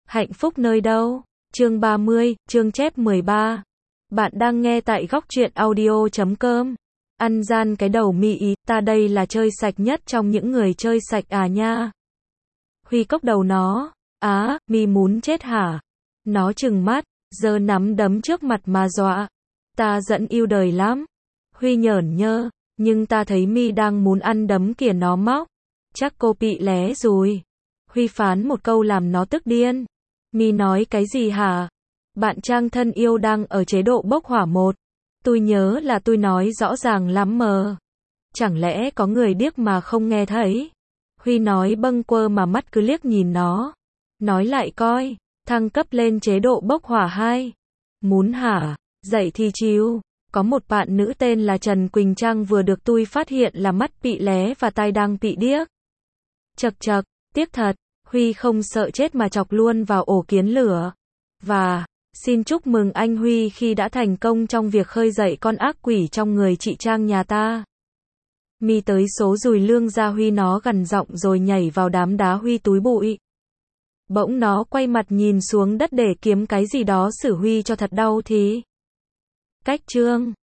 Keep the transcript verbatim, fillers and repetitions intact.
Hạnh phúc nơi đâu? Chương ba mươi, chương chép mười ba. Bạn đang nghe tại góc truyện audio chấm com. Ăn gian cái đầu mi ý, ta đây là chơi sạch nhất trong những người chơi sạch à nha. Huy cốc đầu nó, á, mi muốn chết hả? Nó trừng mắt, giơ nắm đấm trước mặt mà dọa. Ta giận yêu đời lắm. Huy nhởn nhơ, nhưng ta thấy mi đang muốn ăn đấm kìa nó móc. Chắc cô bị lé rồi. Huy phán một câu làm nó tức điên. Mi nói cái gì hả? Bạn Trang thân yêu đang ở chế độ bốc hỏa một. Tôi nhớ là tôi nói rõ ràng lắm mờ. Chẳng lẽ có người điếc mà không nghe thấy? Huy nói bâng quơ mà mắt cứ liếc nhìn nó. Nói lại coi, thăng cấp lên chế độ bốc hỏa hai. Muốn hả? Dậy thì chill. Có một bạn nữ tên là Trần Quỳnh Trang vừa được tôi phát hiện là mắt bị lé và tai đang bị điếc. Chật chật, tiếc thật. Huy không sợ chết mà chọc luôn vào ổ kiến lửa. Và, xin chúc mừng anh Huy khi đã thành công trong việc khơi dậy con ác quỷ trong người chị Trang nhà ta. Mi tới số dùi lương ra Huy nó gằn giọng rồi nhảy vào đám đá Huy túi bụi. Bỗng nó quay mặt nhìn xuống đất để kiếm cái gì đó xử Huy cho thật đau thì. Cách chương.